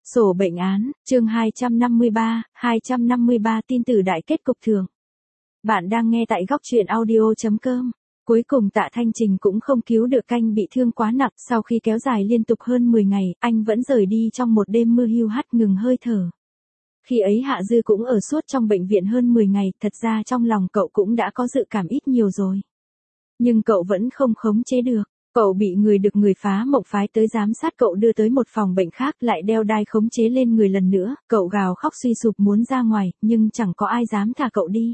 Sổ bệnh án, chương 253 tin tử đại kết cục thường. Bạn đang nghe tại góc truyện audio.com. Cuối cùng Tạ Thanh Trình cũng không cứu được Canh bị thương quá nặng, sau khi kéo dài liên tục hơn 10 ngày, anh vẫn rời đi trong một đêm mưa hiu hắt ngừng hơi thở. Khi ấy Hạ Dư cũng ở suốt trong bệnh viện hơn 10 ngày, thật ra trong lòng cậu cũng đã có dự cảm ít nhiều rồi. Nhưng cậu vẫn không khống chế được. Cậu bị người phá mộng phái tới giám sát cậu đưa tới một phòng bệnh khác lại đeo đai khống chế lên người lần nữa, cậu gào khóc suy sụp muốn ra ngoài, nhưng chẳng có ai dám thả cậu đi.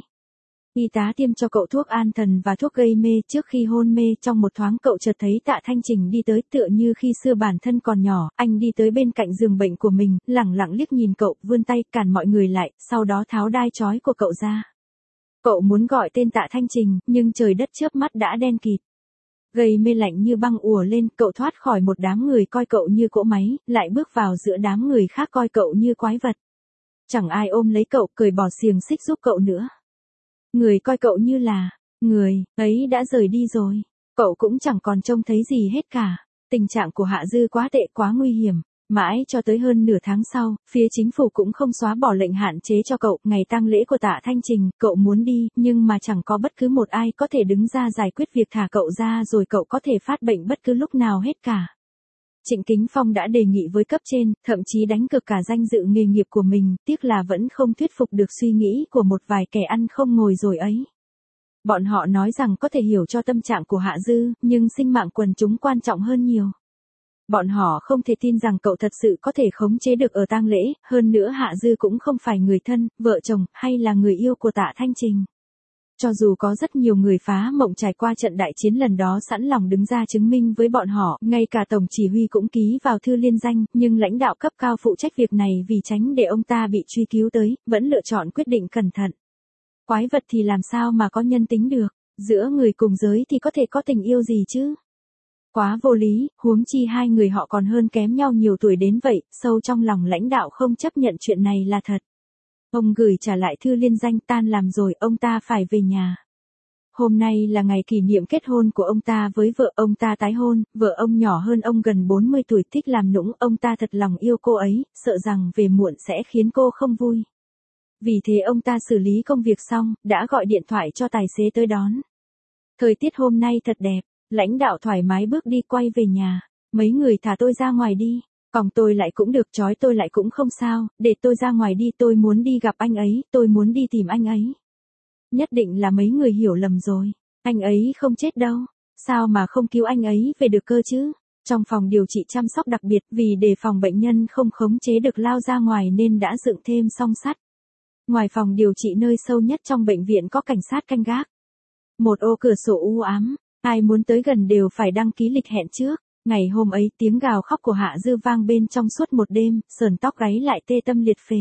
Y tá tiêm cho cậu thuốc an thần và thuốc gây mê, trước khi hôn mê trong một thoáng cậu chợt thấy Tạ Thanh Trình đi tới tựa như khi xưa bản thân còn nhỏ, anh đi tới bên cạnh giường bệnh của mình, lẳng lặng liếc nhìn cậu, vươn tay cản mọi người lại, sau đó tháo đai trói của cậu ra. Cậu muốn gọi tên Tạ Thanh Trình, nhưng trời đất chớp mắt đã đen kịt. Gây mê lạnh như băng ùa lên, cậu thoát khỏi một đám người coi cậu như cỗ máy, lại bước vào giữa đám người khác coi cậu như quái vật. Chẳng ai ôm lấy cậu, cởi bỏ xiềng xích giúp cậu nữa. Người coi cậu như là, người ấy đã rời đi rồi. Cậu cũng chẳng còn trông thấy gì hết cả. Tình trạng của Hạ Dư quá tệ, quá nguy hiểm. Mãi cho tới hơn nửa tháng sau, phía chính phủ cũng không xóa bỏ lệnh hạn chế cho cậu. Ngày tang lễ của Tạ Thanh Trình, cậu muốn đi, nhưng mà chẳng có bất cứ một ai có thể đứng ra giải quyết việc thả cậu ra rồi cậu có thể phát bệnh bất cứ lúc nào hết cả. Trịnh Kính Phong đã đề nghị với cấp trên, thậm chí đánh cược cả danh dự nghề nghiệp của mình, tiếc là vẫn không thuyết phục được suy nghĩ của một vài kẻ ăn không ngồi rồi ấy. Bọn họ nói rằng có thể hiểu cho tâm trạng của Hạ Dư, nhưng sinh mạng quần chúng quan trọng hơn nhiều. Bọn họ không thể tin rằng cậu thật sự có thể khống chế được ở tang lễ, hơn nữa Hạ Dư cũng không phải người thân, vợ chồng, hay là người yêu của Tạ Thanh Trình. Cho dù có rất nhiều người phá mộng trải qua trận đại chiến lần đó sẵn lòng đứng ra chứng minh với bọn họ, ngay cả Tổng Chỉ huy cũng ký vào thư liên danh, nhưng lãnh đạo cấp cao phụ trách việc này vì tránh để ông ta bị truy cứu tới, vẫn lựa chọn quyết định cẩn thận. Quái vật thì làm sao mà có nhân tính được, giữa người cùng giới thì có thể có tình yêu gì chứ? Quá vô lý, huống chi hai người họ còn hơn kém nhau nhiều tuổi đến vậy, sâu trong lòng lãnh đạo không chấp nhận chuyện này là thật. Ông gửi trả lại thư liên danh, tan làm rồi, ông ta phải về nhà. Hôm nay là ngày kỷ niệm kết hôn của ông ta với vợ, ông ta tái hôn, vợ ông nhỏ hơn ông gần 40 tuổi, thích làm nũng, ông ta thật lòng yêu cô ấy, sợ rằng về muộn sẽ khiến cô không vui. Vì thế ông ta xử lý công việc xong, đã gọi điện thoại cho tài xế tới đón. Thời tiết hôm nay thật đẹp, lãnh đạo thoải mái bước đi quay về nhà. Mấy người thả tôi ra ngoài đi. Còng tôi lại cũng được, trói tôi lại cũng không sao, để tôi ra ngoài đi, tôi muốn đi gặp anh ấy, tôi muốn đi tìm anh ấy. Nhất định là mấy người hiểu lầm rồi, anh ấy không chết đâu, sao mà không cứu anh ấy về được cơ chứ? Trong phòng điều trị chăm sóc đặc biệt, vì đề phòng bệnh nhân không khống chế được lao ra ngoài nên đã dựng thêm song sắt. Ngoài phòng điều trị nơi sâu nhất trong bệnh viện có cảnh sát canh gác. Một ô cửa sổ u ám, ai muốn tới gần đều phải đăng ký lịch hẹn trước. Ngày hôm ấy tiếng gào khóc của Hạ Dư vang bên trong suốt một đêm, sờn tóc gáy lại tê tâm liệt phế.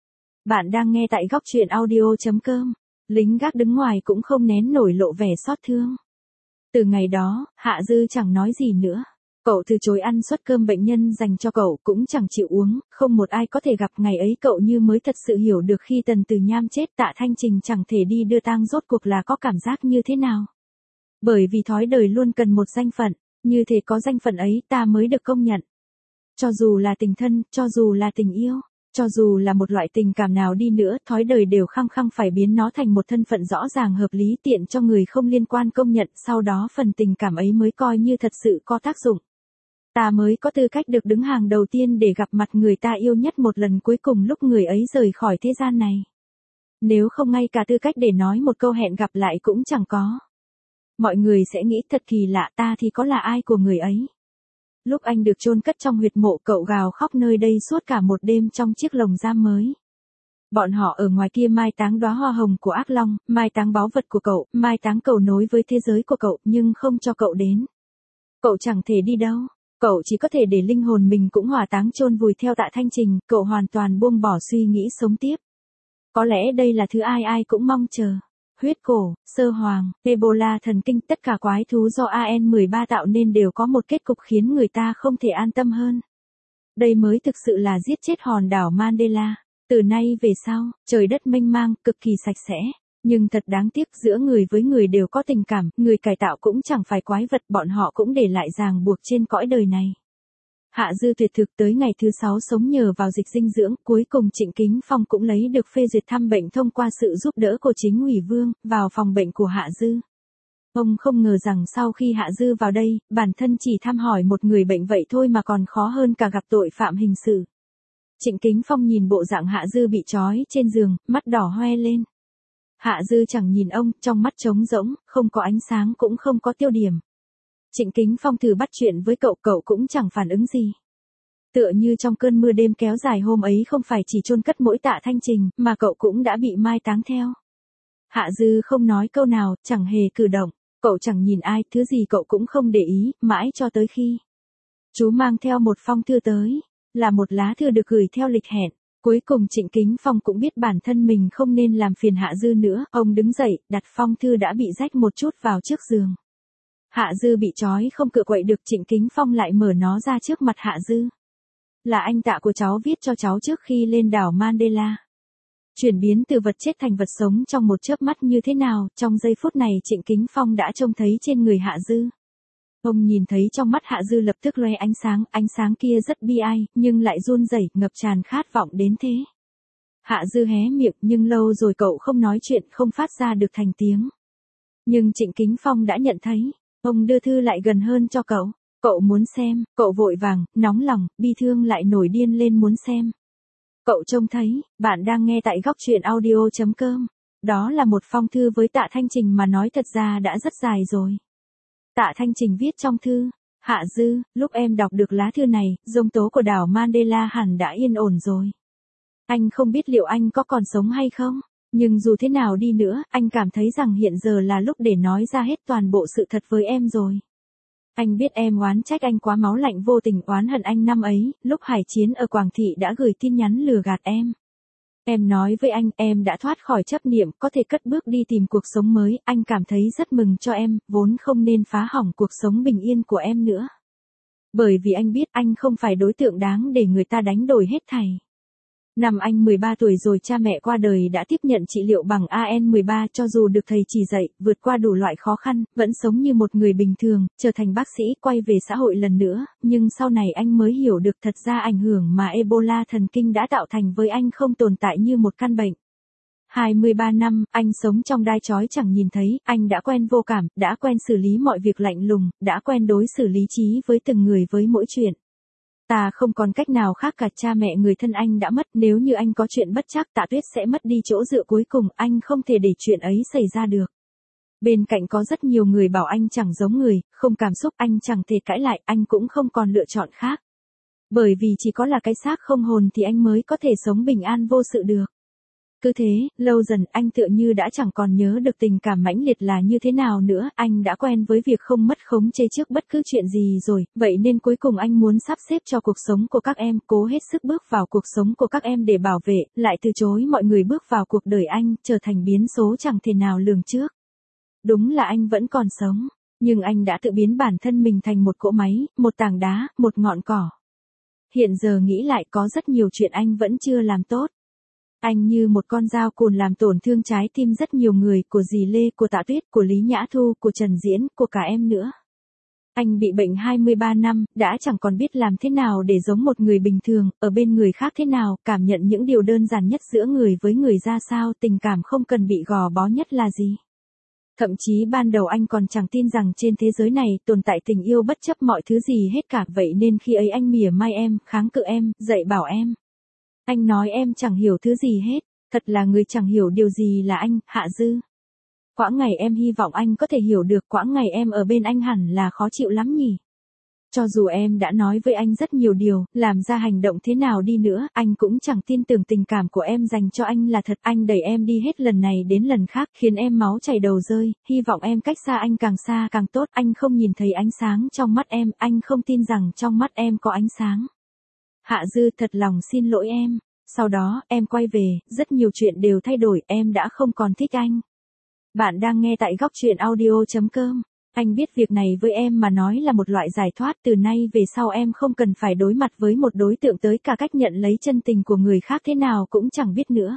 Bạn đang nghe tại góc truyện audio.com. Lính gác đứng ngoài cũng không nén nổi lộ vẻ xót thương. Từ ngày đó, Hạ Dư chẳng nói gì nữa. Cậu từ chối ăn suất cơm bệnh nhân dành cho cậu, cũng chẳng chịu uống, không một ai có thể gặp ngày ấy. Cậu như mới thật sự hiểu được khi Tần Từ Nham chết, Tạ Thanh Trình chẳng thể đi đưa tang rốt cuộc là có cảm giác như thế nào. Bởi vì thói đời luôn cần một danh phận. Như thế có danh phận ấy ta mới được công nhận. Cho dù là tình thân, cho dù là tình yêu, cho dù là một loại tình cảm nào đi nữa, thói đời đều khăng khăng phải biến nó thành một thân phận rõ ràng hợp lý tiện cho người không liên quan công nhận, sau đó phần tình cảm ấy mới coi như thật sự có tác dụng. Ta mới có tư cách được đứng hàng đầu tiên để gặp mặt người ta yêu nhất một lần cuối cùng lúc người ấy rời khỏi thế gian này. Nếu không ngay cả tư cách để nói một câu hẹn gặp lại cũng chẳng có. Mọi người sẽ nghĩ thật kỳ lạ, ta thì có là ai của người ấy. Lúc anh được chôn cất trong huyệt mộ, cậu gào khóc nơi đây suốt cả một đêm trong chiếc lồng giam mới. Bọn họ ở ngoài kia mai táng đóa hoa hồng của ác long, mai táng báu vật của cậu, mai táng cầu nối với thế giới của cậu, nhưng không cho cậu đến. Cậu chẳng thể đi đâu, cậu chỉ có thể để linh hồn mình cũng hỏa táng chôn vùi theo Tạ Thanh Trình, cậu hoàn toàn buông bỏ suy nghĩ sống tiếp. Có lẽ đây là thứ ai ai cũng mong chờ. Huyết cổ, sơ hoàng, Ebola thần kinh, tất cả quái thú do AN13 tạo nên đều có một kết cục khiến người ta không thể an tâm hơn. Đây mới thực sự là giết chết hòn đảo Mandela. Từ nay về sau, trời đất mênh mang, cực kỳ sạch sẽ. Nhưng thật đáng tiếc, giữa người với người đều có tình cảm, người cải tạo cũng chẳng phải quái vật, bọn họ cũng để lại ràng buộc trên cõi đời này. Hạ Dư tuyệt thực tới ngày thứ 6 sống nhờ vào dịch dinh dưỡng, cuối cùng Trịnh Kính Phong cũng lấy được phê duyệt thăm bệnh thông qua sự giúp đỡ của chính ủy Vương, vào phòng bệnh của Hạ Dư. Ông không ngờ rằng sau khi Hạ Dư vào đây, bản thân chỉ thăm hỏi một người bệnh vậy thôi mà còn khó hơn cả gặp tội phạm hình sự. Trịnh Kính Phong nhìn bộ dạng Hạ Dư bị trói trên giường, mắt đỏ hoe lên. Hạ Dư chẳng nhìn ông, trong mắt trống rỗng, không có ánh sáng cũng không có tiêu điểm. Trịnh Kính Phong thử bắt chuyện với cậu, cậu cũng chẳng phản ứng gì. Tựa như trong cơn mưa đêm kéo dài hôm ấy không phải chỉ chôn cất mỗi Tạ Thanh Trình, mà cậu cũng đã bị mai táng theo. Hạ Dư không nói câu nào, chẳng hề cử động, cậu chẳng nhìn ai, thứ gì cậu cũng không để ý, mãi cho tới khi chú mang theo một phong thư tới, là một lá thư được gửi theo lịch hẹn. Cuối cùng Trịnh Kính Phong cũng biết bản thân mình không nên làm phiền Hạ Dư nữa, ông đứng dậy, đặt phong thư đã bị rách một chút vào trước giường. Hạ Dư bị trói không cựa quậy được, Trịnh Kính Phong lại mở nó ra trước mặt Hạ Dư. Là anh Tạ của cháu viết cho cháu trước khi lên đảo Mandela. Chuyển biến từ vật chết thành vật sống trong một chớp mắt như thế nào, trong giây phút này Trịnh Kính Phong đã trông thấy trên người Hạ Dư. Ông nhìn thấy trong mắt Hạ Dư lập tức lóe ánh sáng kia rất bi ai, nhưng lại run rẩy, ngập tràn khát vọng đến thế. Hạ Dư hé miệng, nhưng lâu rồi cậu không nói chuyện, không phát ra được thành tiếng. Nhưng Trịnh Kính Phong đã nhận thấy, ông đưa thư lại gần hơn cho cậu. Cậu muốn xem, cậu vội vàng, nóng lòng, bi thương lại nổi điên lên muốn xem. Cậu trông thấy, bạn đang nghe tại góc truyện audio.com. Đó là một phong thư với Tạ Thanh Trình mà nói thật ra đã rất dài rồi. Tạ Thanh Trình viết trong thư, Hạ Dư, lúc em đọc được lá thư này, giông tố của đảo Mandela hẳn đã yên ổn rồi. Anh không biết liệu anh có còn sống hay không, nhưng dù thế nào đi nữa, anh cảm thấy rằng hiện giờ là lúc để nói ra hết toàn bộ sự thật với em rồi. Anh biết em oán trách anh quá máu lạnh, vô tình oán hận anh năm ấy, lúc Hải Chiến ở Quảng Thị đã gửi tin nhắn lừa gạt em. Em nói với anh, em đã thoát khỏi chấp niệm, có thể cất bước đi tìm cuộc sống mới, anh cảm thấy rất mừng cho em, vốn không nên phá hỏng cuộc sống bình yên của em nữa. Bởi vì anh biết anh không phải đối tượng đáng để người ta đánh đổi hết thảy. Năm anh 13 tuổi rồi cha mẹ qua đời đã tiếp nhận trị liệu bằng AN13, cho dù được thầy chỉ dạy, vượt qua đủ loại khó khăn, vẫn sống như một người bình thường, trở thành bác sĩ, quay về xã hội lần nữa, nhưng sau này anh mới hiểu được thật ra ảnh hưởng mà Ebola thần kinh đã tạo thành với anh không tồn tại như một căn bệnh. 23 năm, anh sống trong đai trói chẳng nhìn thấy, anh đã quen vô cảm, đã quen xử lý mọi việc lạnh lùng, đã quen đối xử lý trí với từng người với mỗi chuyện. Ta không còn cách nào khác cả, cha mẹ người thân anh đã mất, nếu như anh có chuyện bất trắc Tạ Tuyết sẽ mất đi chỗ dựa cuối cùng, anh không thể để chuyện ấy xảy ra được. Bên cạnh có rất nhiều người bảo anh chẳng giống người, không cảm xúc, anh chẳng thể cãi lại, anh cũng không còn lựa chọn khác. Bởi vì chỉ có là cái xác không hồn thì anh mới có thể sống bình an vô sự được. Cứ thế, lâu dần anh tựa như đã chẳng còn nhớ được tình cảm mãnh liệt là như thế nào nữa, anh đã quen với việc không mất khống chế trước bất cứ chuyện gì rồi, vậy nên cuối cùng anh muốn sắp xếp cho cuộc sống của các em, cố hết sức bước vào cuộc sống của các em để bảo vệ, lại từ chối mọi người bước vào cuộc đời anh, trở thành biến số chẳng thể nào lường trước. Đúng là anh vẫn còn sống, nhưng anh đã tự biến bản thân mình thành một cỗ máy, một tảng đá, một ngọn cỏ. Hiện giờ nghĩ lại có rất nhiều chuyện anh vẫn chưa làm tốt. Anh như một con dao cùn làm tổn thương trái tim rất nhiều người, của dì Lê, của Tạ Tuyết, của Lý Nhã Thu, của Trần Diễn, của cả em nữa. Anh bị bệnh 23 năm, đã chẳng còn biết làm thế nào để giống một người bình thường, ở bên người khác thế nào, cảm nhận những điều đơn giản nhất giữa người với người ra sao, tình cảm không cần bị gò bó nhất là gì. Thậm chí ban đầu anh còn chẳng tin rằng trên thế giới này tồn tại tình yêu bất chấp mọi thứ gì hết cả, vậy nên khi ấy anh mỉa mai em, kháng cự em, dạy bảo em. Anh nói em chẳng hiểu thứ gì hết, thật là người chẳng hiểu điều gì là anh, Hạ Dư. Quãng ngày em hy vọng anh có thể hiểu được, quãng ngày em ở bên anh hẳn là khó chịu lắm nhỉ. Cho dù em đã nói với anh rất nhiều điều, làm ra hành động thế nào đi nữa, anh cũng chẳng tin tưởng tình cảm của em dành cho anh là thật. Anh đẩy em đi hết lần này đến lần khác, khiến em máu chảy đầu rơi, hy vọng em cách xa anh càng xa càng tốt. Anh không nhìn thấy ánh sáng trong mắt em, anh không tin rằng trong mắt em có ánh sáng. Hạ Dư, thật lòng xin lỗi em. Sau đó, em quay về, rất nhiều chuyện đều thay đổi, em đã không còn thích anh. Bạn đang nghe tại góc truyện audio.com. Anh biết việc này với em mà nói là một loại giải thoát, từ nay về sau em không cần phải đối mặt với một đối tượng tới cả cách nhận lấy chân tình của người khác thế nào cũng chẳng biết nữa.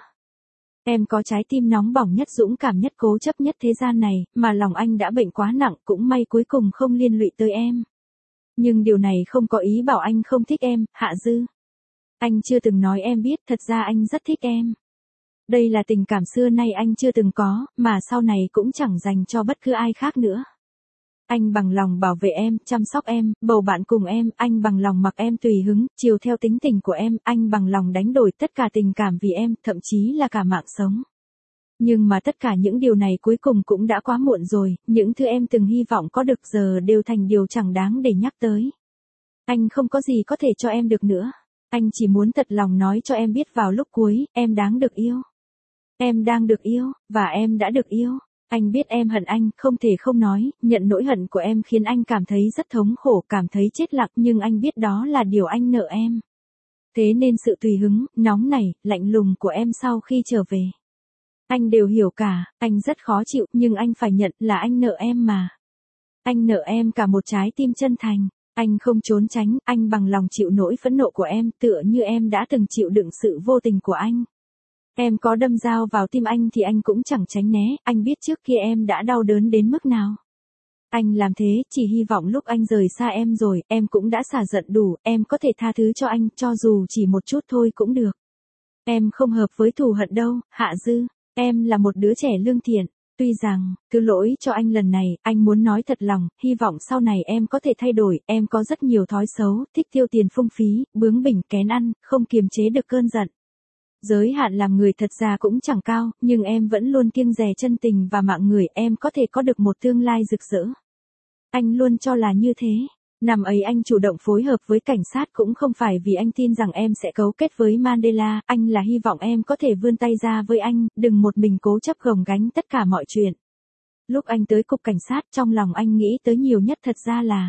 Em có trái tim nóng bỏng nhất, dũng cảm nhất, cố chấp nhất thế gian này, mà lòng anh đã bệnh quá nặng, cũng may cuối cùng không liên lụy tới em. Nhưng điều này không có ý bảo anh không thích em, Hạ Dư. Anh chưa từng nói em biết, thật ra anh rất thích em. Đây là tình cảm xưa nay anh chưa từng có, mà sau này cũng chẳng dành cho bất cứ ai khác nữa. Anh bằng lòng bảo vệ em, chăm sóc em, bầu bạn cùng em, anh bằng lòng mặc em tùy hứng, chiều theo tính tình của em, anh bằng lòng đánh đổi tất cả tình cảm vì em, thậm chí là cả mạng sống. Nhưng mà tất cả những điều này cuối cùng cũng đã quá muộn rồi, những thứ em từng hy vọng có được giờ đều thành điều chẳng đáng để nhắc tới. Anh không có gì có thể cho em được nữa. Anh chỉ muốn thật lòng nói cho em biết vào lúc cuối, em đáng được yêu. Em đang được yêu, và em đã được yêu. Anh biết em hận anh, không thể không nói, nhận nỗi hận của em khiến anh cảm thấy rất thống khổ, cảm thấy chết lặng, nhưng anh biết đó là điều anh nợ em. Thế nên sự tùy hứng, nóng nảy, lạnh lùng của em sau khi trở về. Anh đều hiểu cả, anh rất khó chịu, nhưng anh phải nhận là anh nợ em mà. Anh nợ em cả một trái tim chân thành. Anh không trốn tránh, anh bằng lòng chịu nỗi phẫn nộ của em, tựa như em đã từng chịu đựng sự vô tình của anh. Em có đâm dao vào tim anh thì anh cũng chẳng tránh né, anh biết trước kia em đã đau đớn đến mức nào. Anh làm thế, chỉ hy vọng lúc anh rời xa em rồi, em cũng đã xả giận đủ, em có thể tha thứ cho anh, cho dù chỉ một chút thôi cũng được. Em không hợp với thù hận đâu, Hạ Dư, em là một đứa trẻ lương thiện. Tuy rằng, thứ lỗi cho anh lần này, anh muốn nói thật lòng, hy vọng sau này em có thể thay đổi, em có rất nhiều thói xấu, thích tiêu tiền phung phí, bướng bỉnh kén ăn, không kiềm chế được cơn giận. Giới hạn làm người thật ra cũng chẳng cao, nhưng em vẫn luôn kiêng dè chân tình và mạng người, em có thể có được một tương lai rực rỡ. Anh luôn cho là như thế. Năm ấy anh chủ động phối hợp với cảnh sát cũng không phải vì anh tin rằng em sẽ cấu kết với Mandela, anh là hy vọng em có thể vươn tay ra với anh, đừng một mình cố chấp gồng gánh tất cả mọi chuyện. Lúc anh tới cục cảnh sát, trong lòng anh nghĩ tới nhiều nhất thật ra là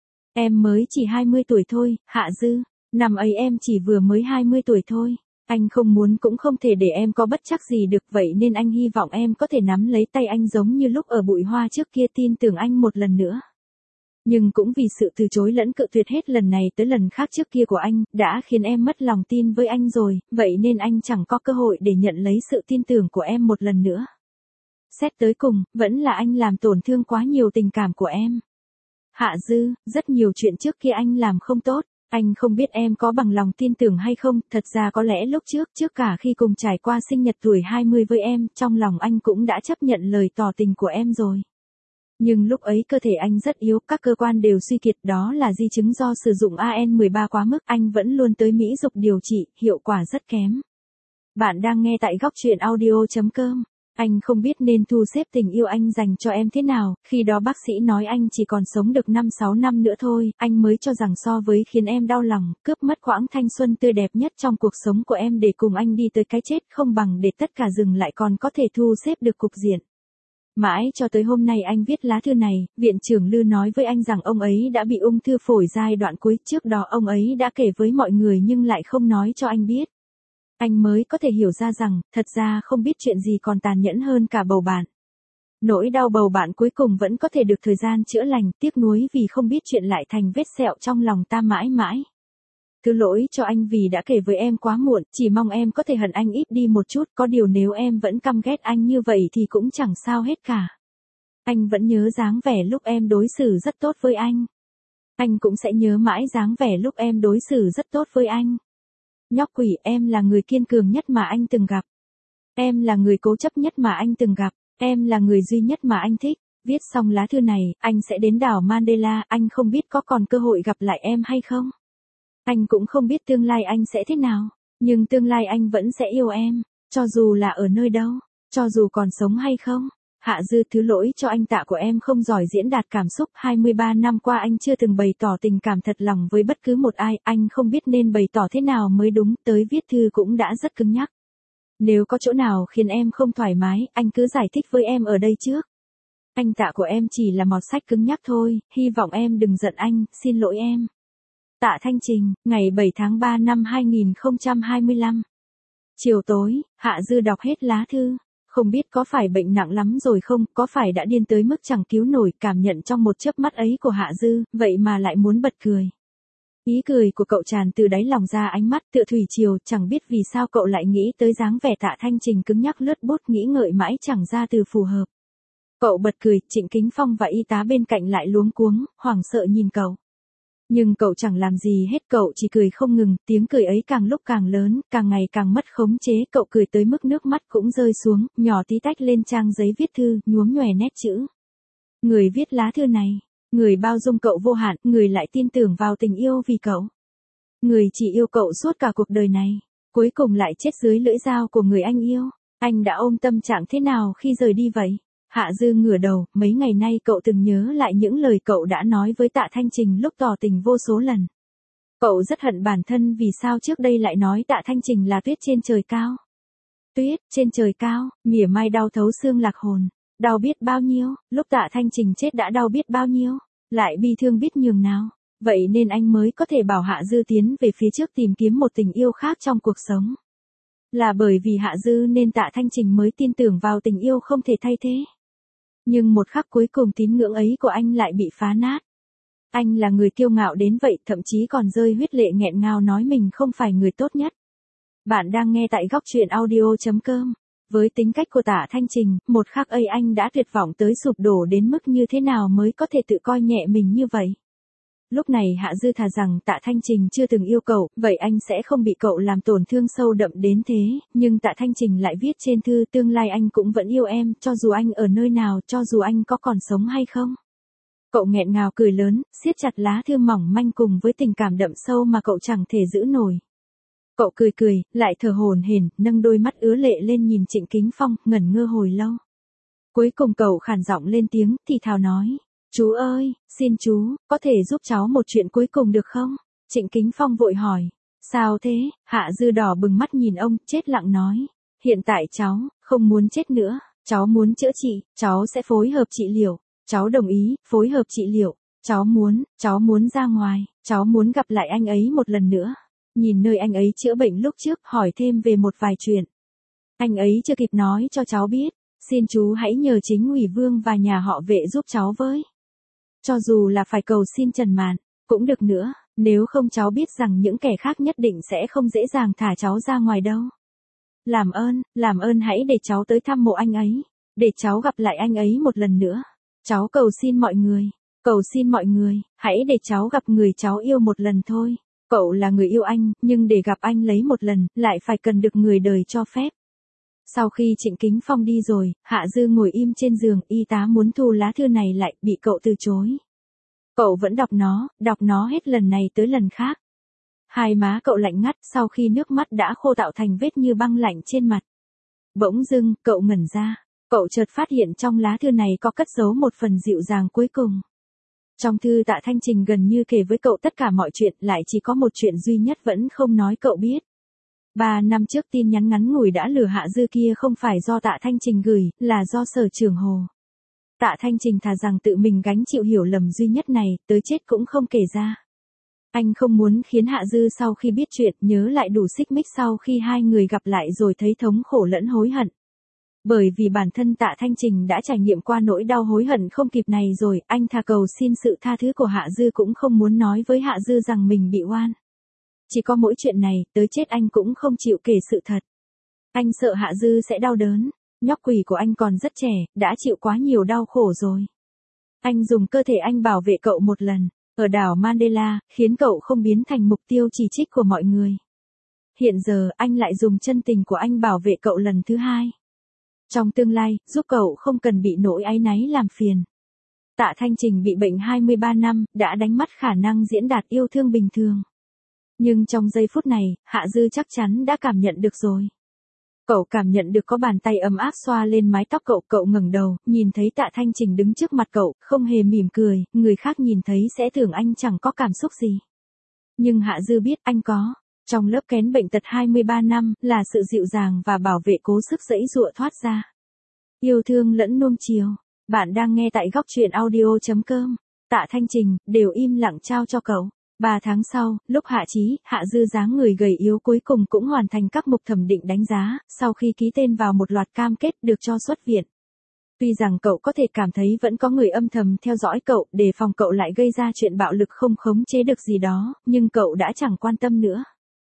em mới chỉ 20 tuổi thôi, Hạ Dư, năm ấy em chỉ vừa mới 20 tuổi thôi. Anh không muốn cũng không thể để em có bất trắc gì được, vậy nên anh hy vọng em có thể nắm lấy tay anh giống như lúc ở bụi hoa trước kia, tin tưởng anh một lần nữa. Nhưng cũng vì sự từ chối lẫn cự tuyệt hết lần này tới lần khác trước kia của anh, đã khiến em mất lòng tin với anh rồi, vậy nên anh chẳng có cơ hội để nhận lấy sự tin tưởng của em một lần nữa. Xét tới cùng, vẫn là anh làm tổn thương quá nhiều tình cảm của em. Hạ Dư, rất nhiều chuyện trước kia anh làm không tốt. Anh không biết em có bằng lòng tin tưởng hay không, thật ra có lẽ lúc trước cả khi cùng trải qua sinh nhật tuổi 20 với em, trong lòng anh cũng đã chấp nhận lời tỏ tình của em rồi. Nhưng lúc ấy cơ thể anh rất yếu, các cơ quan đều suy kiệt, đó là di chứng do sử dụng AN13 quá mức, anh vẫn luôn tới Mỹ dục điều trị, hiệu quả rất kém. Bạn đang nghe tại góc truyện audio.com. Anh không biết nên thu xếp tình yêu anh dành cho em thế nào, khi đó bác sĩ nói anh chỉ còn sống được 5-6 năm nữa thôi, anh mới cho rằng so với khiến em đau lòng, cướp mất quãng thanh xuân tươi đẹp nhất trong cuộc sống của em để cùng anh đi tới cái chết, không bằng để tất cả dừng lại còn có thể thu xếp được cục diện. Mãi cho tới hôm nay anh viết lá thư này, Viện trưởng Lư nói với anh rằng ông ấy đã bị ung thư phổi giai đoạn cuối, trước đó ông ấy đã kể với mọi người nhưng lại không nói cho anh biết. Anh mới có thể hiểu ra rằng, thật ra không biết chuyện gì còn tàn nhẫn hơn cả bầu bạn. Nỗi đau bầu bạn cuối cùng vẫn có thể được thời gian chữa lành, tiếc nuối vì không biết chuyện lại thành vết sẹo trong lòng ta mãi mãi. Thứ lỗi cho anh vì đã kể với em quá muộn, chỉ mong em có thể hận anh ít đi một chút, có điều nếu em vẫn căm ghét anh như vậy thì cũng chẳng sao hết cả. Anh vẫn nhớ dáng vẻ lúc em đối xử rất tốt với anh. Anh cũng sẽ nhớ mãi dáng vẻ lúc em đối xử rất tốt với anh. Nhóc quỷ, em là người kiên cường nhất mà anh từng gặp. Em là người cố chấp nhất mà anh từng gặp. Em là người duy nhất mà anh thích. Viết xong lá thư này, anh sẽ đến đảo Mandela, anh không biết có còn cơ hội gặp lại em hay không. Anh cũng không biết tương lai anh sẽ thế nào, nhưng tương lai anh vẫn sẽ yêu em, cho dù là ở nơi đâu, cho dù còn sống hay không. Hạ Dư, thứ lỗi cho anh tạ của em không giỏi diễn đạt cảm xúc, 23 năm qua anh chưa từng bày tỏ tình cảm thật lòng với bất cứ một ai, anh không biết nên bày tỏ thế nào mới đúng, tới viết thư cũng đã rất cứng nhắc. Nếu có chỗ nào khiến em không thoải mái, anh cứ giải thích với em ở đây trước. Anh tạ của em chỉ là mọt sách cứng nhắc thôi, hy vọng em đừng giận anh, xin lỗi em. Tạ Thanh Trình, ngày 7 tháng 3 năm 2025. Chiều tối, Hạ Dư đọc hết lá thư. Không biết có phải bệnh nặng lắm rồi không, có phải đã điên tới mức chẳng cứu nổi, cảm nhận trong một chớp mắt ấy của Hạ Dư, vậy mà lại muốn bật cười. Ý cười của cậu tràn từ đáy lòng ra ánh mắt tựa thủy triều, chẳng biết vì sao cậu lại nghĩ tới dáng vẻ Tạ Thanh Trình cứng nhắc lướt bút nghĩ ngợi mãi chẳng ra từ phù hợp. Cậu bật cười, Trịnh Kính Phong và y tá bên cạnh lại luống cuống, hoảng sợ nhìn cậu. Nhưng cậu chẳng làm gì hết, cậu chỉ cười không ngừng, tiếng cười ấy càng lúc càng lớn, càng ngày càng mất khống chế, cậu cười tới mức nước mắt cũng rơi xuống, nhỏ tí tách lên trang giấy viết thư, nhuốm nhòe nét chữ. Người viết lá thư này, người bao dung cậu vô hạn, người lại tin tưởng vào tình yêu vì cậu. Người chỉ yêu cậu suốt cả cuộc đời này, cuối cùng lại chết dưới lưỡi dao của người anh yêu. Anh đã ôm tâm trạng thế nào khi rời đi vậy? Hạ Dư ngửa đầu, mấy ngày nay cậu từng nhớ lại những lời cậu đã nói với Tạ Thanh Trình lúc tỏ tình vô số lần. Cậu rất hận bản thân vì sao trước đây lại nói Tạ Thanh Trình là tuyết trên trời cao. Tuyết trên trời cao, mỉa mai đau thấu xương lạc hồn. Đau biết bao nhiêu, lúc Tạ Thanh Trình chết đã đau biết bao nhiêu, lại bi thương biết nhường nào. Vậy nên anh mới có thể bảo Hạ Dư tiến về phía trước tìm kiếm một tình yêu khác trong cuộc sống. Là bởi vì Hạ Dư nên Tạ Thanh Trình mới tin tưởng vào tình yêu không thể thay thế. Nhưng một khắc cuối cùng tín ngưỡng ấy của anh lại bị phá nát. Anh là người kiêu ngạo đến vậy, thậm chí còn rơi huyết lệ nghẹn ngào nói mình không phải người tốt nhất. Bạn đang nghe tại góc truyện audio.com. Với tính cách của Tạ Thanh Trình, một khắc ấy anh đã tuyệt vọng tới sụp đổ đến mức như thế nào mới có thể tự coi nhẹ mình như vậy. Lúc này Hạ Dư thà rằng Tạ Thanh Trình chưa từng yêu cậu, vậy anh sẽ không bị cậu làm tổn thương sâu đậm đến thế, nhưng Tạ Thanh Trình lại viết trên thư tương lai anh cũng vẫn yêu em, cho dù anh ở nơi nào, cho dù anh có còn sống hay không. Cậu nghẹn ngào cười lớn, siết chặt lá thư mỏng manh cùng với tình cảm đậm sâu mà cậu chẳng thể giữ nổi. Cậu cười cười, lại thở hổn hển, nâng đôi mắt ứa lệ lên nhìn Trịnh Kính Phong, ngẩn ngơ hồi lâu. Cuối cùng cậu khàn giọng lên tiếng, thì thào nói. Chú ơi, xin chú, có thể giúp cháu một chuyện cuối cùng được không? Trịnh Kính Phong vội hỏi. Sao thế? Hạ Dư đỏ bừng mắt nhìn ông, chết lặng nói. Hiện tại cháu, không muốn chết nữa, cháu muốn chữa trị, cháu sẽ phối hợp trị liệu. Cháu đồng ý, phối hợp trị liệu. Cháu muốn ra ngoài, cháu muốn gặp lại anh ấy một lần nữa. Nhìn nơi anh ấy chữa bệnh lúc trước, hỏi thêm về một vài chuyện. Anh ấy chưa kịp nói cho cháu biết. Xin chú hãy nhờ chính ủy Vương và nhà họ Vệ giúp cháu với. Cho dù là phải cầu xin Trần Mạn, cũng được nữa, nếu không cháu biết rằng những kẻ khác nhất định sẽ không dễ dàng thả cháu ra ngoài đâu. Làm ơn hãy để cháu tới thăm mộ anh ấy, để cháu gặp lại anh ấy một lần nữa. Cháu cầu xin mọi người, hãy để cháu gặp người cháu yêu một lần thôi. Cậu là người yêu anh, nhưng để gặp anh lấy một lần, lại phải cần được người đời cho phép. Sau khi Trịnh Kính Phong đi rồi, Hạ Dư ngồi im trên giường, y tá muốn thu lá thư này lại, bị cậu từ chối. Cậu vẫn đọc nó hết lần này tới lần khác. Hai má cậu lạnh ngắt sau khi nước mắt đã khô tạo thành vết như băng lạnh trên mặt. Bỗng dưng, cậu ngẩn ra. Cậu chợt phát hiện trong lá thư này có cất giấu một phần dịu dàng cuối cùng. Trong thư Tạ Thanh Trình gần như kể với cậu tất cả mọi chuyện, lại chỉ có một chuyện duy nhất vẫn không nói cậu biết. 3 năm trước tin nhắn ngắn ngủi đã lừa Hạ Dư kia không phải do Tạ Thanh Trình gửi, là do Sở Trường Hồ. Tạ Thanh Trình thà rằng tự mình gánh chịu hiểu lầm duy nhất này, tới chết cũng không kể ra. Anh không muốn khiến Hạ Dư sau khi biết chuyện nhớ lại đủ xích mích sau khi hai người gặp lại rồi thấy thống khổ lẫn hối hận. Bởi vì bản thân Tạ Thanh Trình đã trải nghiệm qua nỗi đau hối hận không kịp này rồi, anh thà cầu xin sự tha thứ của Hạ Dư cũng không muốn nói với Hạ Dư rằng mình bị oan. Chỉ có mỗi chuyện này, tới chết anh cũng không chịu kể sự thật. Anh sợ Hạ Dư sẽ đau đớn, nhóc quỷ của anh còn rất trẻ, đã chịu quá nhiều đau khổ rồi. Anh dùng cơ thể anh bảo vệ cậu một lần, ở đảo Mandela, khiến cậu không biến thành mục tiêu chỉ trích của mọi người. Hiện giờ, anh lại dùng chân tình của anh bảo vệ cậu lần thứ hai. Trong tương lai, giúp cậu không cần bị nỗi áy náy làm phiền. Tạ Thanh Trình bị bệnh 23 năm, đã đánh mất khả năng diễn đạt yêu thương bình thường. Nhưng trong giây phút này, Hạ Dư chắc chắn đã cảm nhận được rồi. Cậu cảm nhận được có bàn tay ấm áp xoa lên mái tóc cậu ngẩng đầu, nhìn thấy Tạ Thanh Trình đứng trước mặt cậu, không hề mỉm cười, người khác nhìn thấy sẽ tưởng anh chẳng có cảm xúc gì. Nhưng Hạ Dư biết anh có. Trong lớp kén bệnh tật 23 năm, là sự dịu dàng và bảo vệ cố sức giãy giụa thoát ra. Yêu thương lẫn nuông chiều. Bạn đang nghe tại góc truyện audio.com. Tạ Thanh Trình, đều im lặng trao cho cậu. 3 tháng sau, lúc Hạ Chí, Hạ Dư dáng người gầy yếu cuối cùng cũng hoàn thành các mục thẩm định đánh giá, sau khi ký tên vào một loạt cam kết được cho xuất viện. Tuy rằng cậu có thể cảm thấy vẫn có người âm thầm theo dõi cậu, đề phòng cậu lại gây ra chuyện bạo lực không khống chế được gì đó, nhưng cậu đã chẳng quan tâm nữa.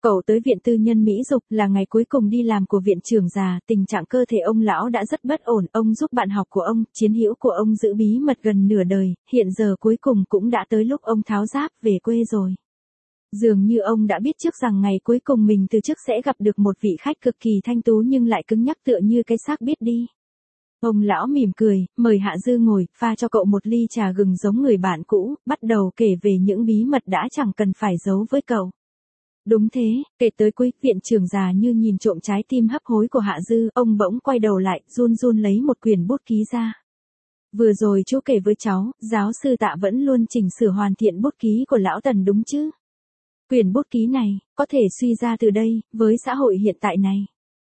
Cậu tới viện tư nhân Mỹ Dục là ngày cuối cùng đi làm của viện trưởng già, tình trạng cơ thể ông lão đã rất bất ổn, ông giúp bạn học của ông, chiến hữu của ông giữ bí mật gần nửa đời, hiện giờ cuối cùng cũng đã tới lúc ông tháo giáp về quê rồi. Dường như ông đã biết trước rằng ngày cuối cùng mình từ chức sẽ gặp được một vị khách cực kỳ thanh tú nhưng lại cứng nhắc tựa như cái xác biết đi. Ông lão mỉm cười, mời Hạ Dư ngồi, pha cho cậu một ly trà gừng giống người bạn cũ, bắt đầu kể về những bí mật đã chẳng cần phải giấu với cậu. Đúng thế, kể tới cuối, viện trưởng già như nhìn trộm trái tim hấp hối của Hạ Dư, ông bỗng quay đầu lại, run run lấy một quyển bút ký ra. Vừa rồi chú kể với cháu, giáo sư Tạ vẫn luôn chỉnh sửa hoàn thiện bút ký của lão Tần đúng chứ? Quyển bút ký này, có thể suy ra từ đây, với xã hội hiện tại này.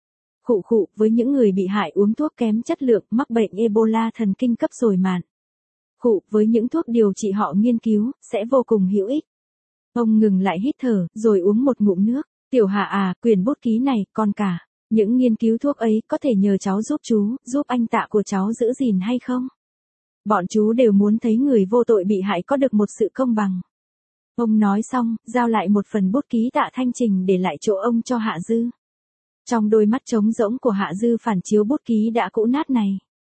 Khụ khụ, với những người bị hại uống thuốc kém chất lượng, mắc bệnh Ebola thần kinh cấp rồi mạn. Khụ, với những thuốc điều trị họ nghiên cứu, sẽ vô cùng hữu ích. Ông ngừng lại hít thở, rồi uống một ngụm nước. Tiểu Hạ à, quyển bút ký này, còn cả. Những nghiên cứu thuốc ấy, có thể nhờ cháu giúp chú, giúp anh Tạ của cháu giữ gìn hay không? Bọn chú đều muốn thấy người vô tội bị hại có được một sự công bằng. Ông nói xong, giao lại một phần bút ký Tạ Thanh Trình để lại chỗ ông cho Hạ Dư. Trong đôi mắt trống rỗng của Hạ Dư phản chiếu bút ký đã cũ nát này.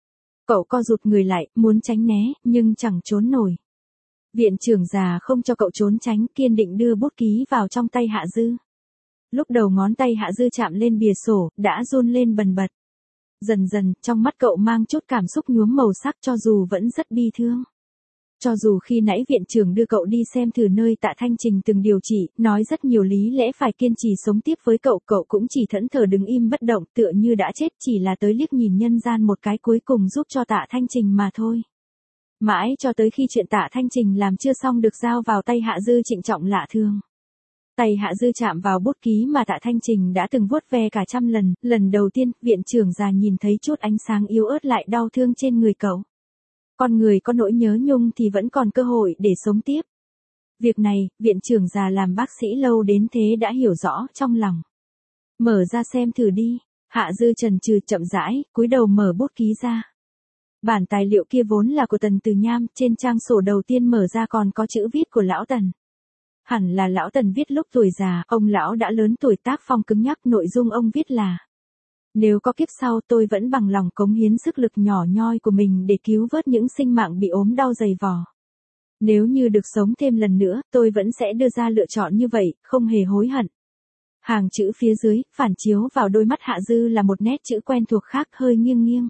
Cậu co rụt người lại, muốn tránh né, nhưng chẳng trốn nổi. Viện trưởng già không cho cậu trốn tránh, kiên định đưa bút ký vào trong tay Hạ Dư. Lúc đầu ngón tay Hạ Dư chạm lên bìa sổ, đã run lên bần bật. Dần dần, trong mắt cậu mang chút cảm xúc nhuốm màu sắc cho dù vẫn rất bi thương. Cho dù khi nãy viện trưởng đưa cậu đi xem thử nơi Tạ Thanh Trình từng điều trị, nói rất nhiều lý lẽ phải kiên trì sống tiếp với cậu, cậu cũng chỉ thẫn thờ đứng im bất động tựa như đã chết, chỉ là tới liếc nhìn nhân gian một cái cuối cùng giúp cho Tạ Thanh Trình mà thôi. Mãi cho tới khi chuyện Tạ Thanh Trình làm chưa xong được giao vào tay Hạ Dư trịnh trọng lạ thường. Tay Hạ Dư chạm vào bút ký mà Tạ Thanh Trình đã từng vuốt ve cả trăm lần, lần đầu tiên, viện trưởng già nhìn thấy chút ánh sáng yếu ớt lại đau thương trên người cậu. Con người có nỗi nhớ nhung thì vẫn còn cơ hội để sống tiếp. Việc này, viện trưởng già làm bác sĩ lâu đến thế đã hiểu rõ trong lòng. Mở ra xem thử đi. Hạ Dư chần chừ chậm rãi, cúi đầu mở bút ký ra. Bản tài liệu kia vốn là của Tần Từ Nham, trên trang sổ đầu tiên mở ra còn có chữ viết của lão Tần. Hẳn là lão Tần viết lúc tuổi già, ông lão đã lớn tuổi, tác phong cứng nhắc, nội dung ông viết là: nếu có kiếp sau tôi vẫn bằng lòng cống hiến sức lực nhỏ nhoi của mình để cứu vớt những sinh mạng bị ốm đau dày vò. Nếu như được sống thêm lần nữa, tôi vẫn sẽ đưa ra lựa chọn như vậy, không hề hối hận. Hàng chữ phía dưới, phản chiếu vào đôi mắt Hạ Dư là một nét chữ quen thuộc khác hơi nghiêng nghiêng.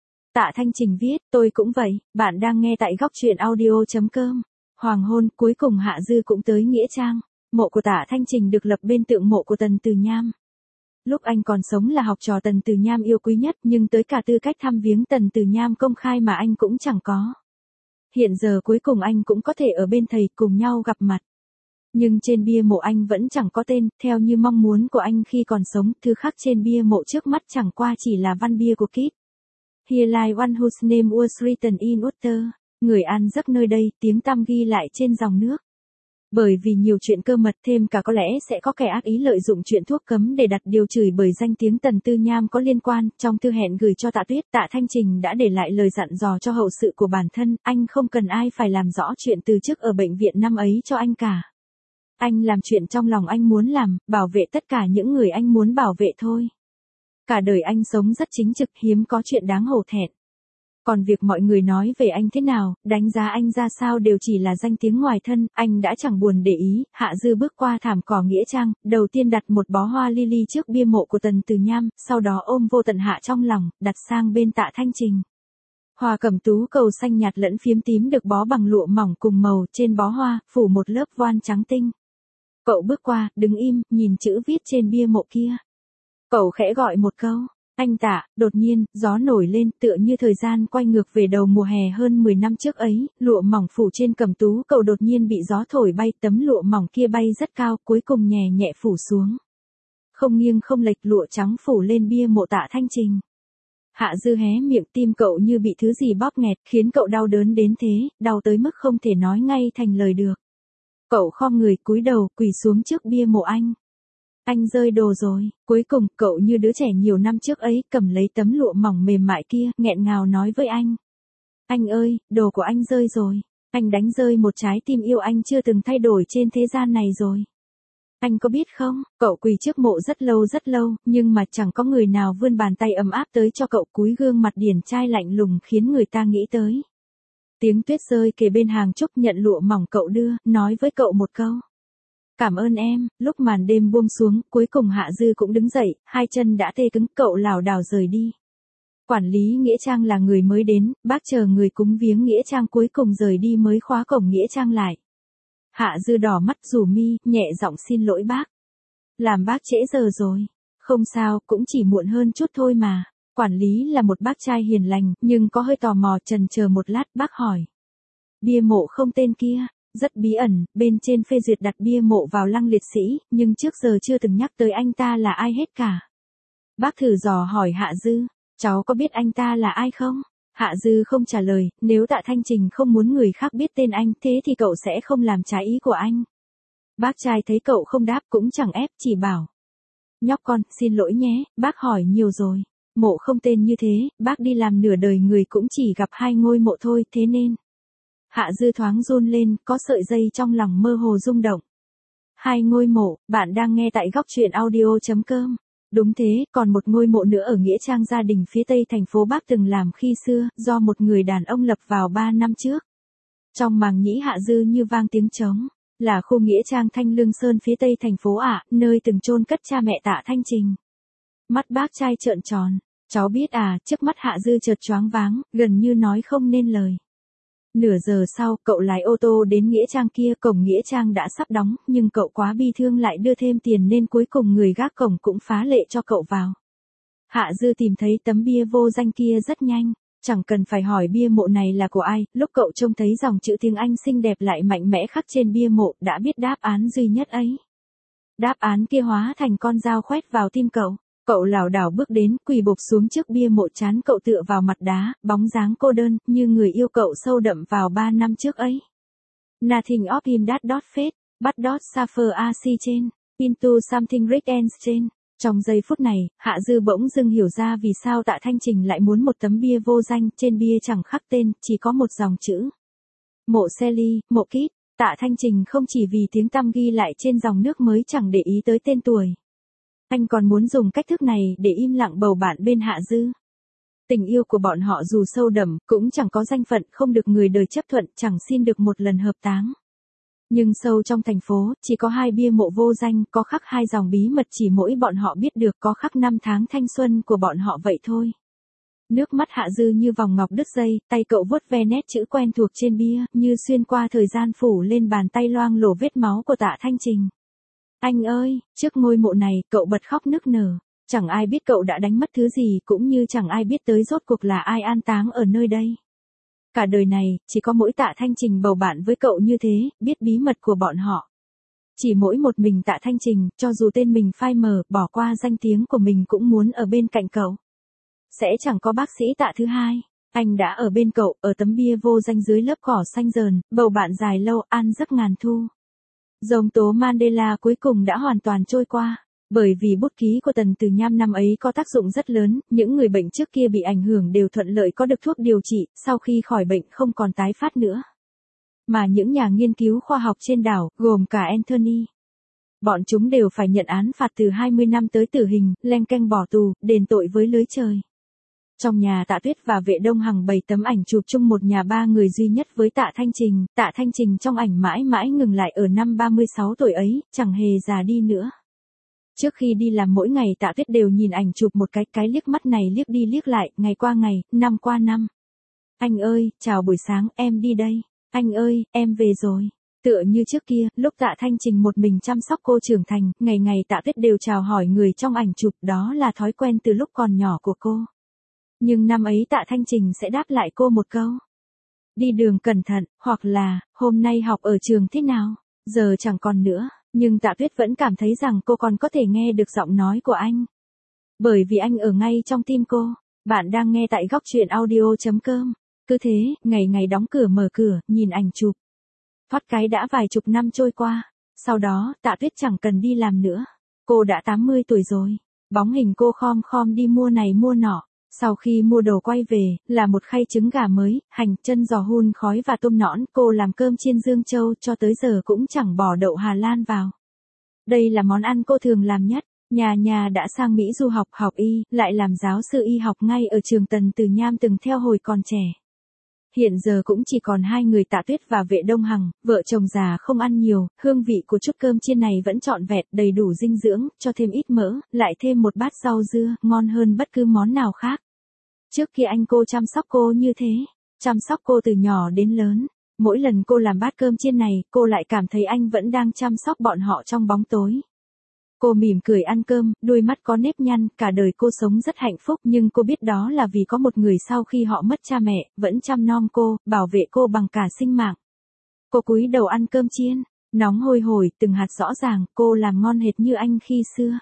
Tạ Thanh Trình viết, tôi cũng vậy, bạn đang nghe tại góc truyện audio.com. Hoàng hôn, cuối cùng Hạ Dư cũng tới Nghĩa Trang. Mộ của Tạ Thanh Trình được lập bên tượng mộ của Tần Từ Nham. Lúc anh còn sống là học trò Tần Từ Nham yêu quý nhất, nhưng tới cả tư cách thăm viếng Tần Từ Nham công khai mà anh cũng chẳng có. Hiện giờ cuối cùng anh cũng có thể ở bên thầy cùng nhau gặp mặt. Nhưng trên bia mộ anh vẫn chẳng có tên, theo như mong muốn của anh khi còn sống, thư khắc trên bia mộ trước mắt chẳng qua chỉ là văn bia của Kit. Here lies one whose name was written in water. Người an giấc nơi đây, tiếng tăm ghi lại trên dòng nước. Bởi vì nhiều chuyện cơ mật, thêm cả có lẽ sẽ có kẻ ác ý lợi dụng chuyện thuốc cấm để đặt điều chửi bởi danh tiếng Tần Tư Nham có liên quan. Trong thư hẹn gửi cho Tạ Tuyết, Tạ Thanh Trình đã để lại lời dặn dò cho hậu sự của bản thân, anh không cần ai phải làm rõ chuyện từ chức ở bệnh viện năm ấy cho anh cả. Anh làm chuyện trong lòng anh muốn làm, bảo vệ tất cả những người anh muốn bảo vệ thôi. Cả đời anh sống rất chính trực, hiếm có chuyện đáng hổ thẹn. Còn việc mọi người nói về anh thế nào, đánh giá anh ra sao đều chỉ là danh tiếng ngoài thân, anh đã chẳng buồn để ý. Hạ Dư bước qua thảm cỏ Nghĩa Trang, đầu tiên đặt một bó hoa lily trước bia mộ của Tần Từ Nham, sau đó ôm Vô Tận Hạ trong lòng, đặt sang bên Tạ Thanh Trình. Hoa cẩm tú cầu xanh nhạt lẫn phiếm tím được bó bằng lụa mỏng cùng màu, trên bó hoa, phủ một lớp voan trắng tinh. Cậu bước qua, đứng im, nhìn chữ viết trên bia mộ kia. Cậu khẽ gọi một câu. Anh Tạ, đột nhiên, gió nổi lên tựa như thời gian quay ngược về đầu mùa hè hơn 10 năm trước ấy, lụa mỏng phủ trên cẩm tú cậu đột nhiên bị gió thổi bay, tấm lụa mỏng kia bay rất cao, cuối cùng nhẹ nhẹ phủ xuống. Không nghiêng không lệch, lụa trắng phủ lên bia mộ Tạ Thanh Trình. Hạ Dư hé miệng, tim cậu như bị thứ gì bóp nghẹt, khiến cậu đau đớn đến thế, đau tới mức không thể nói ngay thành lời được. Cậu khom người cúi đầu, quỳ xuống trước bia mộ anh. Anh rơi đồ rồi, cuối cùng, cậu như đứa trẻ nhiều năm trước ấy, cầm lấy tấm lụa mỏng mềm mại kia, nghẹn ngào nói với anh. Anh ơi, đồ của anh rơi rồi. Anh đánh rơi một trái tim yêu anh chưa từng thay đổi trên thế gian này rồi. Anh có biết không, cậu quỳ trước mộ rất lâu, nhưng mà chẳng có người nào vươn bàn tay ấm áp tới cho cậu, cúi gương mặt điển trai lạnh lùng khiến người ta nghĩ tới. Tiếng tuyết rơi kề bên hàng trúc, nhận lụa mỏng cậu đưa, nói với cậu một câu. Cảm ơn em. Lúc màn đêm buông xuống, cuối cùng Hạ Dư cũng đứng dậy, hai chân đã tê cứng, cậu lảo đảo rời đi. Quản lý nghĩa trang là người mới đến, bác chờ người cúng viếng nghĩa trang cuối cùng rời đi mới khóa cổng nghĩa trang lại. Hạ Dư đỏ mắt rủ mi, nhẹ giọng xin lỗi bác. Làm bác trễ giờ rồi. Không sao, cũng chỉ muộn hơn chút thôi mà. Quản lý là một bác trai hiền lành, nhưng có hơi tò mò, chần chờ một lát, bác hỏi. Bia mộ không tên kia, rất bí ẩn, bên trên phê duyệt đặt bia mộ vào lăng liệt sĩ, nhưng trước giờ chưa từng nhắc tới anh ta là ai hết cả. Bác thử dò hỏi Hạ Dư, cháu có biết anh ta là ai không? Hạ Dư không trả lời, nếu Tạ Thanh Trình không muốn người khác biết tên anh, thế thì cậu sẽ không làm trái ý của anh. Bác trai thấy cậu không đáp cũng chẳng ép, chỉ bảo. Nhóc con, xin lỗi nhé, bác hỏi nhiều rồi. Mộ không tên như thế, bác đi làm nửa đời người cũng chỉ gặp 2 ngôi mộ thôi, thế nên. Hạ Dư thoáng run lên, có sợi dây trong lòng mơ hồ rung động. 2 ngôi mộ, bạn đang nghe tại góc truyện audio.com. Đúng thế, còn một ngôi mộ nữa ở nghĩa trang gia đình phía tây thành phố bác từng làm khi xưa, do một người đàn ông lập vào 3 năm trước. Trong màng nhĩ Hạ Dư như vang tiếng trống, là khu nghĩa trang Thanh Lương Sơn phía tây thành phố ạ, nơi từng chôn cất cha mẹ Tạ Thanh Trình. Mắt bác trai trợn tròn, cháu biết à, trước mắt Hạ Dư chợt choáng váng, gần như nói không nên lời. Nửa giờ sau, cậu lái ô tô đến nghĩa trang kia, cổng nghĩa trang đã sắp đóng, nhưng cậu quá bi thương lại đưa thêm tiền nên cuối cùng người gác cổng cũng phá lệ cho cậu vào. Hạ Dư tìm thấy tấm bia vô danh kia rất nhanh, chẳng cần phải hỏi bia mộ này là của ai, lúc cậu trông thấy dòng chữ tiếng Anh xinh đẹp lại mạnh mẽ khắc trên bia mộ, đã biết đáp án duy nhất ấy. Đáp án kia hóa thành con dao khoét vào tim cậu. Cậu lảo đảo bước đến, quỳ bộp xuống trước bia mộ, trán cậu tựa vào mặt đá, bóng dáng cô đơn, như người yêu cậu sâu đậm vào 3 năm trước ấy. Nothing of him that dot fade, but dot suffer a sea change, into something rich and strange. Trong giây phút này, Hạ Dư bỗng dưng hiểu ra vì sao Tạ Thanh Trình lại muốn một tấm bia vô danh, trên bia chẳng khắc tên, chỉ có một dòng chữ. Mộ Sally, mộ Kit. Tạ Thanh Trình không chỉ vì tiếng tăm ghi lại trên dòng nước mới chẳng để ý tới tên tuổi. Anh còn muốn dùng cách thức này để im lặng bầu bạn bên Hạ Dư. Tình yêu của bọn họ dù sâu đậm, cũng chẳng có danh phận, không được người đời chấp thuận, chẳng xin được một lần hợp táng. Nhưng sâu trong thành phố, chỉ có 2 bia mộ vô danh, có khắc 2 dòng bí mật chỉ mỗi bọn họ biết được, có khắc 5 tháng thanh xuân của bọn họ vậy thôi. Nước mắt Hạ Dư như vòng ngọc đứt dây, tay cậu vuốt ve nét chữ quen thuộc trên bia, như xuyên qua thời gian phủ lên bàn tay loang lổ vết máu của Tạ Thanh Trình. Anh ơi, trước ngôi mộ này, cậu bật khóc nức nở. Chẳng ai biết cậu đã đánh mất thứ gì, cũng như chẳng ai biết tới rốt cuộc là ai an táng ở nơi đây. Cả đời này, chỉ có mỗi Tạ Thanh Trình bầu bạn với cậu như thế, biết bí mật của bọn họ. Chỉ mỗi một mình Tạ Thanh Trình, cho dù tên mình phai mờ, bỏ qua danh tiếng của mình cũng muốn ở bên cạnh cậu. Sẽ chẳng có bác sĩ Tạ thứ hai. Anh đã ở bên cậu, ở tấm bia vô danh dưới lớp cỏ xanh rờn, bầu bạn dài lâu, an giấc ngàn thu. Giông tố Mandela cuối cùng đã hoàn toàn trôi qua. Bởi vì bút ký của Tần Từ Nham năm ấy có tác dụng rất lớn, những người bệnh trước kia bị ảnh hưởng đều thuận lợi có được thuốc điều trị, sau khi khỏi bệnh không còn tái phát nữa. Mà những nhà nghiên cứu khoa học trên đảo, gồm cả Anthony, bọn chúng đều phải nhận án phạt từ 20 năm tới tử hình, leng keng bỏ tù, đền tội với lưới trời. Trong nhà Tạ Tuyết và Vệ Đông Hằng bày tấm ảnh chụp chung một nhà 3 người duy nhất với Tạ Thanh Trình. Tạ Thanh Trình trong ảnh mãi mãi ngừng lại ở năm 36 tuổi ấy, chẳng hề già đi nữa. Trước khi đi làm mỗi ngày Tạ Tuyết đều nhìn ảnh chụp một cái liếc mắt này liếc đi liếc lại, ngày qua ngày, năm qua năm. Anh ơi, chào buổi sáng, em đi đây. Anh ơi, em về rồi. Tựa như trước kia, lúc Tạ Thanh Trình một mình chăm sóc cô trưởng thành, ngày ngày Tạ Tuyết đều chào hỏi người trong ảnh chụp, đó là thói quen từ lúc còn nhỏ của cô. Nhưng năm ấy Tạ Thanh Trình sẽ đáp lại cô một câu. Đi đường cẩn thận, hoặc là, hôm nay học ở trường thế nào, giờ chẳng còn nữa. Nhưng Tạ Tuyết vẫn cảm thấy rằng cô còn có thể nghe được giọng nói của anh. Bởi vì anh ở ngay trong tim cô. Bạn đang nghe tại góc truyện audio.com. Cứ thế, ngày ngày đóng cửa mở cửa, nhìn ảnh chụp. Thoát cái đã vài chục năm trôi qua. Sau đó, Tạ Tuyết chẳng cần đi làm nữa. Cô đã 80 tuổi rồi. Bóng hình cô khom khom đi mua này mua nọ. Sau khi mua đồ quay về, là một khay trứng gà mới, hành, chân giò hun khói và tôm nõn, cô làm cơm chiên Dương Châu cho tới giờ cũng chẳng bỏ đậu Hà Lan vào. Đây là món ăn cô thường làm nhất. Nhà nhà đã sang Mỹ du học, học y, lại làm giáo sư y học ngay ở trường Tần Từ Nham từng theo hồi còn trẻ. Hiện giờ cũng chỉ còn hai người Tạ Tuyết và Vệ Đông Hằng, vợ chồng già không ăn nhiều, hương vị của chút cơm chiên này vẫn trọn vẹn, đầy đủ dinh dưỡng, cho thêm ít mỡ, lại thêm một bát rau dưa, ngon hơn bất cứ món nào khác. Trước kia anh cô chăm sóc cô như thế, chăm sóc cô từ nhỏ đến lớn. Mỗi lần cô làm bát cơm chiên này, cô lại cảm thấy anh vẫn đang chăm sóc bọn họ trong bóng tối. Cô mỉm cười ăn cơm, đôi mắt có nếp nhăn, cả đời cô sống rất hạnh phúc nhưng cô biết đó là vì có một người sau khi họ mất cha mẹ, vẫn chăm nom cô, bảo vệ cô bằng cả sinh mạng. Cô cúi đầu ăn cơm chiên, nóng hôi hổi, từng hạt rõ ràng, cô làm ngon hệt như anh khi xưa.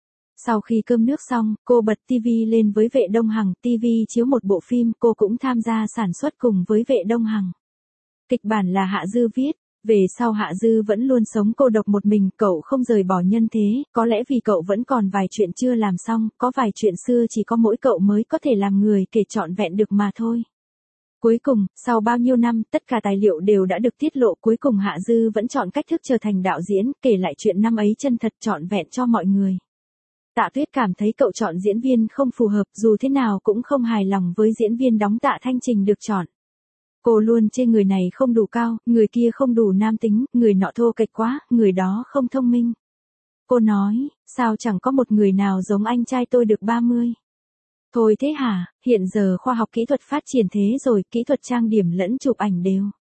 Sau khi cơm nước xong, cô bật tivi lên với Vệ Đông Hằng, tivi chiếu một bộ phim, cô cũng tham gia sản xuất cùng với Vệ Đông Hằng. Kịch bản là Hạ Dư viết. Về sau Hạ Dư vẫn luôn sống cô độc một mình, cậu không rời bỏ nhân thế, có lẽ vì cậu vẫn còn vài chuyện chưa làm xong, có vài chuyện xưa chỉ có mỗi cậu mới có thể làm người kể trọn vẹn được mà thôi. Cuối cùng, sau bao nhiêu năm, tất cả tài liệu đều đã được tiết lộ, cuối cùng Hạ Dư vẫn chọn cách thức trở thành đạo diễn, kể lại chuyện năm ấy chân thật trọn vẹn cho mọi người. Tạ Tuyết cảm thấy cậu chọn diễn viên không phù hợp, dù thế nào cũng không hài lòng với diễn viên đóng Tạ Thanh Trình được chọn. Cô luôn chê người này không đủ cao, người kia không đủ nam tính, người nọ thô kệch quá, người đó không thông minh. Cô nói, sao chẳng có một người nào giống anh trai tôi được 30. Thôi thế hả, hiện giờ khoa học kỹ thuật phát triển thế rồi, kỹ thuật trang điểm lẫn chụp ảnh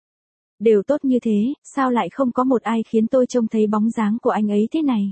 đều tốt như thế, sao lại không có một ai khiến tôi trông thấy bóng dáng của anh ấy thế này.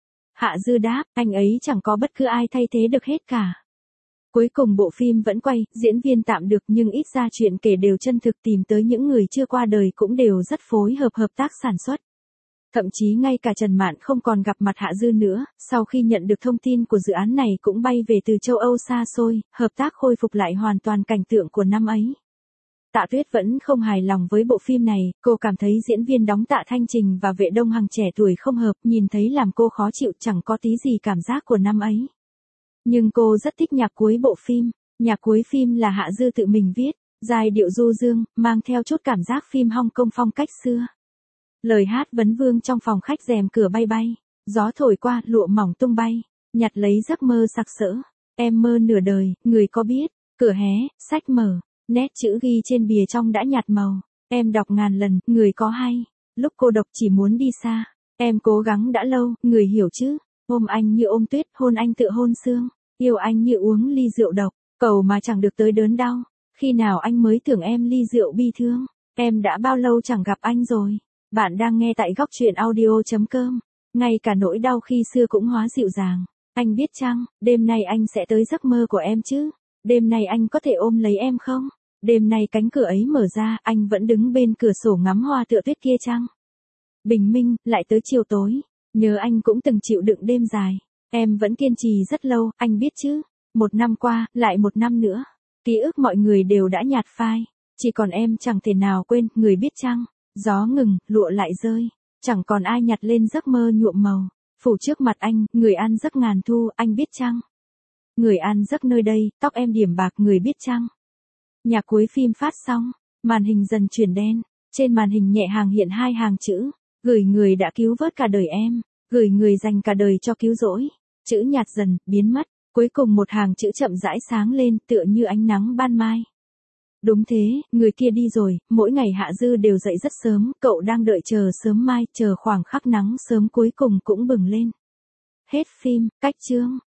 Hạ Dư đáp, anh ấy chẳng có bất cứ ai thay thế được hết cả. Cuối cùng bộ phim vẫn quay, diễn viên tạm được nhưng ít ra chuyện kể đều chân thực, tìm tới những người chưa qua đời cũng đều rất phối hợp tác sản xuất. Thậm chí ngay cả Trần Mạn không còn gặp mặt Hạ Dư nữa, sau khi nhận được thông tin của dự án này cũng bay về từ châu Âu xa xôi, hợp tác khôi phục lại hoàn toàn cảnh tượng của năm ấy. Tạ Tuyết vẫn không hài lòng với bộ phim này, cô cảm thấy diễn viên đóng Tạ Thanh Trình và Vệ Đông Hằng trẻ tuổi không hợp, nhìn thấy làm cô khó chịu, chẳng có tí gì cảm giác của năm ấy. Nhưng cô rất thích nhạc cuối bộ phim. Nhạc cuối phim là Hạ Dư tự mình viết, giai điệu du dương, mang theo chút cảm giác phim Hong Kong phong cách xưa. Lời hát vấn vương trong phòng khách, rèm cửa bay bay, gió thổi qua, lụa mỏng tung bay, nhặt lấy giấc mơ sặc sỡ. Em mơ nửa đời, người có biết, cửa hé, sách mở, nét chữ ghi trên bìa trong đã nhạt màu. Em đọc ngàn lần, người có hay, lúc cô độc chỉ muốn đi xa. Em cố gắng đã lâu, người hiểu chứ. Ôm anh như ôm tuyết, hôn anh tựa hôn sương, yêu anh như uống ly rượu độc, cầu mà chẳng được tới đớn đau. Khi nào anh mới tưởng em ly rượu bi thương, em đã bao lâu chẳng gặp anh rồi. Bạn đang nghe tại góc truyện audio.com. Ngay cả nỗi đau khi xưa cũng hóa dịu dàng. Anh biết chăng, đêm nay anh sẽ tới giấc mơ của em chứ? Đêm nay anh có thể ôm lấy em không? Đêm nay cánh cửa ấy mở ra, anh vẫn đứng bên cửa sổ ngắm hoa tựa tuyết kia chăng? Bình minh, lại tới chiều tối. Nhớ anh cũng từng chịu đựng đêm dài. Em vẫn kiên trì rất lâu, anh biết chứ. 1 năm qua, lại 1 năm nữa. Ký ức mọi người đều đã nhạt phai. Chỉ còn em chẳng thể nào quên, người biết chăng? Gió ngừng, lụa lại rơi. Chẳng còn ai nhặt lên giấc mơ nhuộm màu. Phủ trước mặt anh, người ăn giấc ngàn thu, anh biết chăng? Người ăn giấc nơi đây, tóc em điểm bạc, người biết chăng? Nhạc cuối phim phát xong, màn hình dần chuyển đen. Trên màn hình nhẹ hàng hiện 2 hàng chữ. Gửi người đã cứu vớt cả đời em. Gửi người dành cả đời cho cứu rỗi. Chữ nhạt dần, biến mất. Cuối cùng một hàng chữ chậm rãi sáng lên, tựa như ánh nắng ban mai. Đúng thế, người kia đi rồi, mỗi ngày Hạ Dư đều dậy rất sớm, cậu đang đợi chờ sớm mai, chờ khoảng khắc nắng sớm cuối cùng cũng bừng lên. Hết phim, cách chương.